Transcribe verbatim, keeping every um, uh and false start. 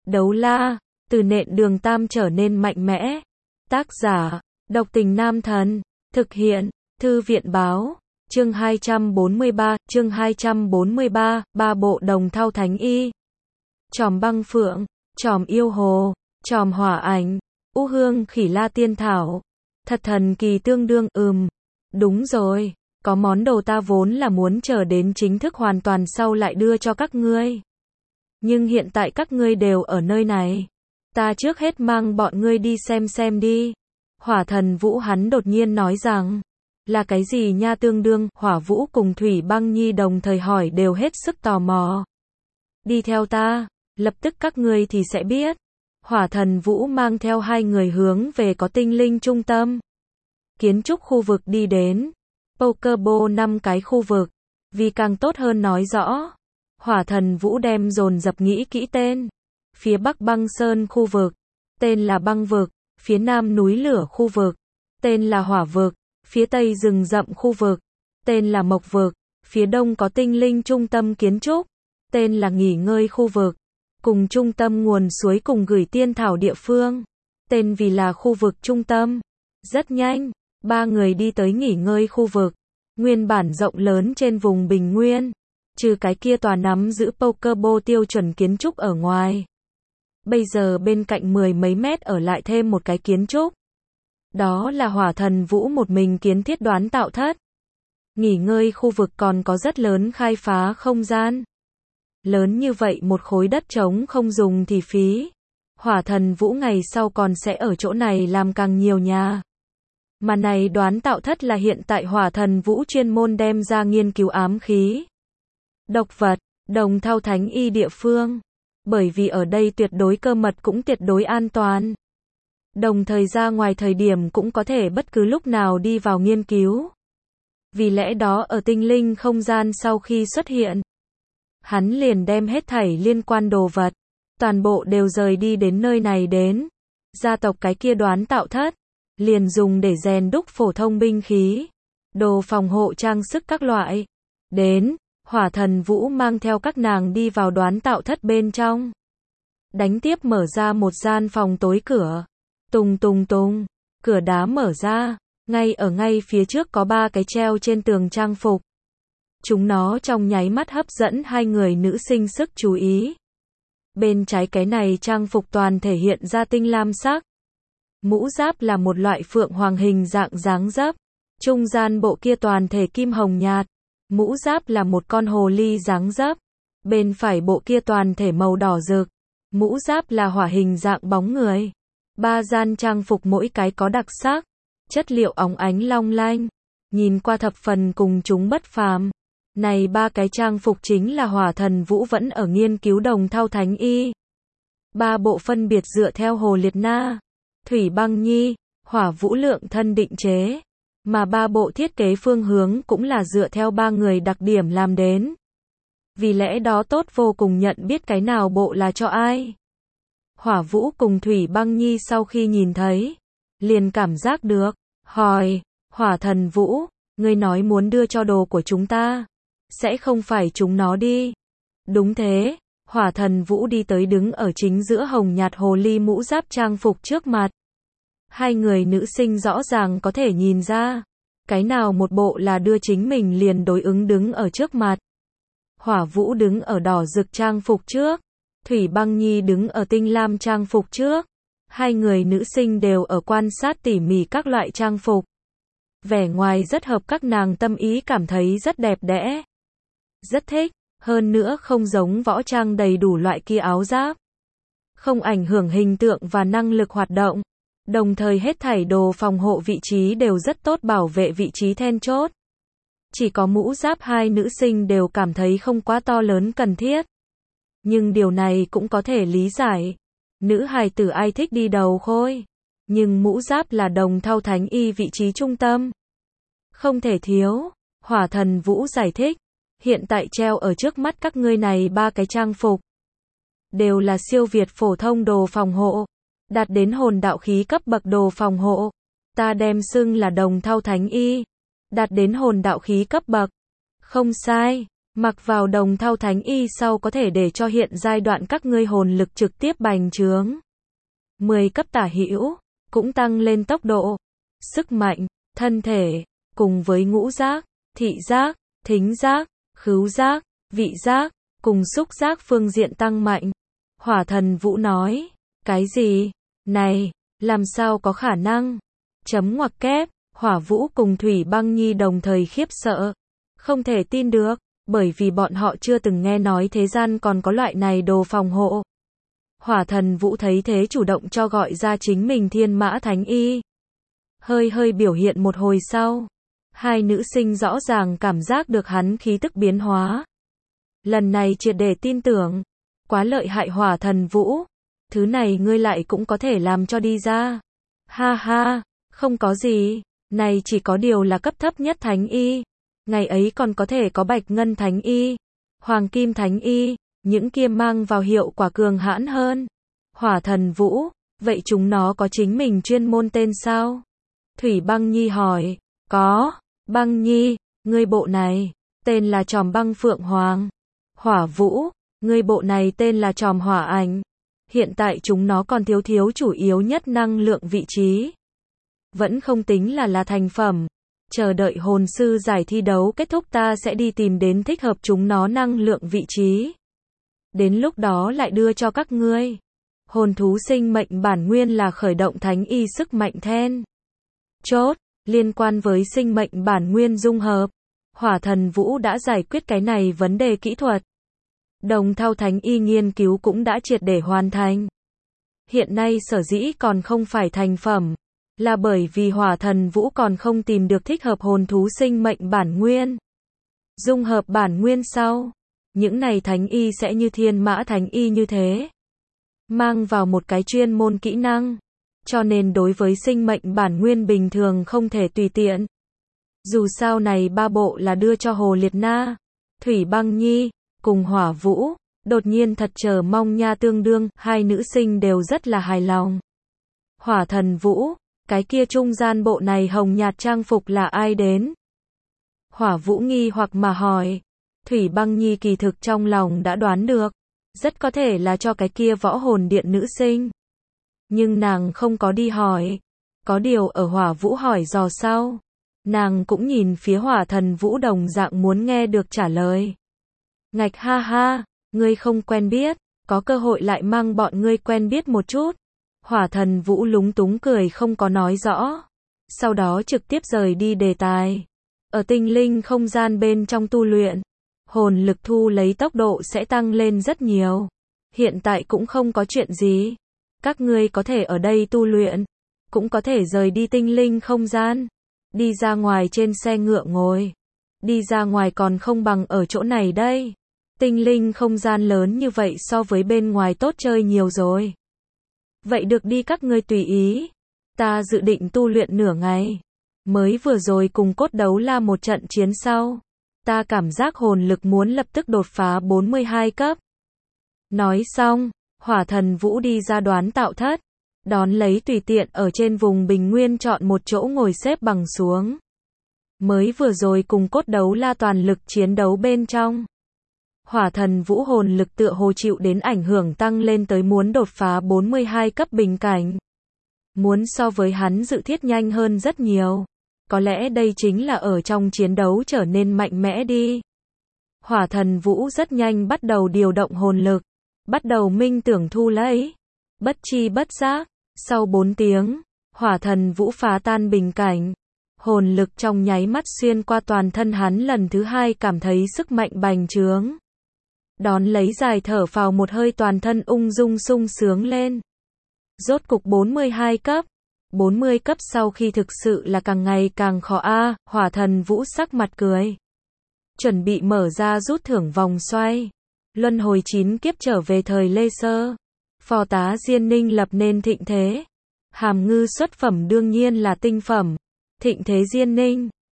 Đấu la, từ nện đường tam trở nên mạnh mẽ. Tác giả, độc tình nam thần. Thực hiện, thư viện báo. Chương hai trăm bốn mươi ba, chương hai trăm bốn mươi ba, ba bộ đồng thau thánh y. Tròm băng phượng, tròm yêu hồ, tròm hỏa ảnh, u hương khỉ la tiên thảo. Thật thần kỳ tương đương, ừm. Đúng rồi, có món đồ ta vốn là muốn chờ đến chính thức hoàn toàn sau lại đưa cho các ngươi. Nhưng hiện tại các ngươi đều ở nơi này. Ta trước hết mang bọn ngươi đi xem xem đi. Hỏa thần Vũ hắn đột nhiên nói rằng. Là cái gì nha? Tương đương, Hỏa Vũ cùng Thủy Băng Nhi đồng thời hỏi, đều hết sức tò mò. Đi theo ta, lập tức các ngươi thì sẽ biết. Hỏa thần Vũ mang theo hai người hướng về có tinh linh trung tâm. Kiến trúc khu vực đi đến. Pokeball năm cái khu vực. Vì càng tốt hơn nói rõ. Hỏa thần Vũ đem dồn dập nghĩ kỹ tên. Phía bắc băng sơn khu vực. Tên là băng vực. Phía nam núi lửa khu vực. Tên là hỏa vực. Phía tây rừng rậm khu vực. Tên là mộc vực. Phía đông có tinh linh trung tâm kiến trúc. Tên là nghỉ ngơi khu vực. Cùng trung tâm nguồn suối cùng gửi tiên thảo địa phương. Tên vì là khu vực trung tâm. Rất nhanh, ba người đi tới nghỉ ngơi khu vực. Nguyên bản rộng lớn trên vùng bình nguyên. Trừ cái kia tòa nắm giữ Pokeball tiêu chuẩn kiến trúc ở ngoài. Bây giờ bên cạnh mười mấy mét ở lại thêm một cái kiến trúc. Đó là Hỏa thần Vũ một mình kiến thiết đoán tạo thất. Nghỉ ngơi khu vực còn có rất lớn khai phá không gian. Lớn như vậy một khối đất trống không dùng thì phí. Hỏa thần Vũ ngày sau còn sẽ ở chỗ này làm càng nhiều nhà. Mà này đoán tạo thất là hiện tại Hỏa thần Vũ chuyên môn đem ra nghiên cứu ám khí, độc vật, đồng thau thánh y địa phương. Bởi vì ở đây tuyệt đối cơ mật cũng tuyệt đối an toàn. Đồng thời ra ngoài thời điểm cũng có thể bất cứ lúc nào đi vào nghiên cứu. Vì lẽ đó ở tinh linh không gian sau khi xuất hiện, hắn liền đem hết thảy liên quan đồ vật, toàn bộ đều rời đi đến nơi này đến. Gia tộc cái kia đoán tạo thất, liền dùng để rèn đúc phổ thông binh khí, đồ phòng hộ trang sức các loại. Đến, Hỏa thần Vũ mang theo các nàng đi vào đoán tạo thất bên trong. Đánh tiếp mở ra một gian phòng tối cửa. Tùng tùng tùng, cửa đá mở ra, ngay ở ngay phía trước có ba cái treo trên tường trang phục. Chúng nó trong nháy mắt hấp dẫn hai người nữ sinh sức chú ý. Bên trái cái này trang phục toàn thể hiện ra tinh lam sắc. Mũ giáp là một loại phượng hoàng hình dạng dáng dấp. Trung gian bộ kia toàn thể kim hồng nhạt. Mũ giáp là một con hồ ly dáng dấp. Bên phải bộ kia toàn thể màu đỏ rực. Mũ giáp là hỏa hình dạng bóng người. Ba gian trang phục mỗi cái có đặc sắc. Chất liệu óng ánh long lanh. Nhìn qua thập phần cùng chúng bất phàm. Này ba cái trang phục chính là Hỏa thần Vũ vẫn ở nghiên cứu đồng thau thánh y. Ba bộ phân biệt dựa theo Hồ Liệt Na, Thủy Băng Nhi, Hỏa Vũ Lượng thân định chế. Mà ba bộ thiết kế phương hướng cũng là dựa theo ba người đặc điểm làm đến. Vì lẽ đó tốt vô cùng nhận biết cái nào bộ là cho ai. Hỏa Vũ cùng Thủy Băng Nhi sau khi nhìn thấy, liền cảm giác được, hỏi, Hỏa thần Vũ, ngươi nói muốn đưa cho đồ của chúng ta, sẽ không phải chúng nó đi. Đúng thế, Hỏa thần Vũ đi tới đứng ở chính giữa hồng nhạt hồ ly mũ giáp trang phục trước mặt. Hai người nữ sinh rõ ràng có thể nhìn ra, cái nào một bộ là đưa chính mình liền đối ứng đứng ở trước mặt. Hỏa Vũ đứng ở đỏ rực trang phục trước, Thủy Băng Nhi đứng ở tinh lam trang phục trước. Hai người nữ sinh đều ở quan sát tỉ mỉ các loại trang phục. Vẻ ngoài rất hợp các nàng tâm ý, cảm thấy rất đẹp đẽ. Rất thích, hơn nữa không giống võ trang đầy đủ loại kia áo giáp. Không ảnh hưởng hình tượng và năng lực hoạt động. Đồng thời hết thảy đồ phòng hộ vị trí đều rất tốt bảo vệ vị trí then chốt. Chỉ có mũ giáp hai nữ sinh đều cảm thấy không quá to lớn cần thiết. Nhưng điều này cũng có thể lý giải. Nữ hài tử ai thích đi đầu khôi. Nhưng mũ giáp là đồng thau thánh y vị trí trung tâm. Không thể thiếu. Hỏa thần Vũ giải thích. Hiện tại treo ở trước mắt các ngươi này ba cái trang phục. Đều là siêu việt phổ thông đồ phòng hộ. Đạt đến hồn đạo khí cấp bậc đồ phòng hộ. Ta đem xưng là đồng thau thánh y. Đạt đến hồn đạo khí cấp bậc. Không sai. Mặc vào đồng thau thánh y sau có thể để cho hiện giai đoạn các ngươi hồn lực trực tiếp bành trướng. mười cấp tả hữu, cũng tăng lên tốc độ, sức mạnh, thân thể, cùng với ngũ giác, thị giác, thính giác, khứu giác, vị giác, cùng xúc giác phương diện tăng mạnh. Hỏa Thần Vũ nói, cái gì? Này, làm sao có khả năng? Chấm ngoặc kép, Hỏa Vũ cùng Thủy Băng Nhi đồng thời khiếp sợ. Không thể tin được, bởi vì bọn họ chưa từng nghe nói thế gian còn có loại này đồ phòng hộ. Hỏa Thần Vũ thấy thế chủ động cho gọi ra chính mình Thiên Mã Thánh Y. Hơi hơi biểu hiện một hồi sau, hai nữ sinh rõ ràng cảm giác được hắn khí tức biến hóa. Lần này triệt để tin tưởng, quá lợi hại Hỏa Thần Vũ, thứ này ngươi lại cũng có thể làm cho đi ra. Ha ha, không có gì, này chỉ có điều là cấp thấp nhất Thánh Y. Ngày ấy còn có thể có Bạch Ngân Thánh Y, Hoàng Kim Thánh Y, những kia mang vào hiệu quả cường hãn hơn. Hỏa Thần Vũ, vậy chúng nó có chính mình chuyên môn tên sao? Thủy Băng Nhi hỏi, có, Băng Nhi, ngươi bộ này, tên là Tròm Băng Phượng Hoàng. Hỏa Vũ, ngươi bộ này tên là Tròm Hỏa Ảnh. Hiện tại chúng nó còn thiếu thiếu chủ yếu nhất năng lượng vị trí. Vẫn không tính là là thành phẩm. Chờ đợi hồn sư giải thi đấu kết thúc ta sẽ đi tìm đến thích hợp chúng nó năng lượng vị trí. Đến lúc đó lại đưa cho các ngươi. Hồn thú sinh mệnh bản nguyên là khởi động thánh y sức mạnh then chốt, liên quan với sinh mệnh bản nguyên dung hợp. Hỏa Thần Vũ đã giải quyết cái này vấn đề kỹ thuật. Đồng thau thánh y nghiên cứu cũng đã triệt để hoàn thành. Hiện nay sở dĩ còn không phải thành phẩm, là bởi vì Hỏa Thần Vũ còn không tìm được thích hợp hồn thú sinh mệnh bản nguyên. Dung hợp bản nguyên sau, những này thánh y sẽ như Thiên Mã Thánh Y như thế. Mang vào một cái chuyên môn kỹ năng. Cho nên đối với sinh mệnh bản nguyên bình thường không thể tùy tiện. Dù sao này ba bộ là đưa cho Hồ Liệt Na, Thủy Băng Nhi, cùng Hỏa Vũ, đột nhiên thật chờ mong nha, tương đương, hai nữ sinh đều rất là hài lòng. Hỏa Thần Vũ, cái kia trung gian bộ này hồng nhạt trang phục là ai đến? Hỏa Vũ nghi hoặc mà hỏi. Thủy Băng Nhi kỳ thực trong lòng đã đoán được, rất có thể là cho cái kia võ hồn điện nữ sinh. Nhưng nàng không có đi hỏi. Có điều ở Hỏa Vũ hỏi dò sau, nàng cũng nhìn phía Hỏa Thần Vũ đồng dạng muốn nghe được trả lời. Ngạch ha ha, ngươi không quen biết, có cơ hội lại mang bọn ngươi quen biết một chút. Hỏa Thần Vũ lúng túng cười không có nói rõ. Sau đó trực tiếp rời đi đề tài. Ở tinh linh không gian bên trong tu luyện, hồn lực thu lấy tốc độ sẽ tăng lên rất nhiều. Hiện tại cũng không có chuyện gì. Các ngươi có thể ở đây tu luyện, cũng có thể rời đi tinh linh không gian. Đi ra ngoài trên xe ngựa ngồi. Đi ra ngoài còn không bằng ở chỗ này đây. Tinh linh không gian lớn như vậy so với bên ngoài tốt chơi nhiều rồi. Vậy được đi, các ngươi tùy ý. Ta dự định tu luyện nửa ngày. Mới vừa rồi cùng cốt đấu la một trận chiến sau, ta cảm giác hồn lực muốn lập tức đột phá bốn mươi hai cấp. Nói xong, Hỏa Thần Vũ đi ra đoán tạo thất, đón lấy tùy tiện ở trên vùng bình nguyên chọn một chỗ ngồi xếp bằng xuống. Mới vừa rồi cùng cốt đấu la toàn lực chiến đấu bên trong, Hỏa Thần Vũ hồn lực tựa hồ chịu đến ảnh hưởng tăng lên tới muốn đột phá bốn mươi hai cấp bình cảnh. Muốn so với hắn dự thiết nhanh hơn rất nhiều. Có lẽ đây chính là ở trong chiến đấu trở nên mạnh mẽ đi. Hỏa Thần Vũ rất nhanh bắt đầu điều động hồn lực, bắt đầu minh tưởng thu lấy. Bất chi bất giác, sau bốn tiếng, Hỏa Thần Vũ phá tan bình cảnh. Hồn lực trong nháy mắt xuyên qua toàn thân hắn, lần thứ hai cảm thấy sức mạnh bành trướng. Đón lấy dài thở phào một hơi, toàn thân ung dung sung sướng lên. Rốt cục bốn mươi hai cấp. bốn mươi cấp sau khi thực sự là càng ngày càng khó a. À, Hỏa Thần Vũ sắc mặt cười. Chuẩn bị mở ra rút thưởng vòng xoay. Luân hồi chín kiếp trở về thời Lê Sơ. Phò tá Diên Ninh lập nên thịnh thế. Hàm ngư xuất phẩm đương nhiên là tinh phẩm. Thịnh thế Diên Ninh.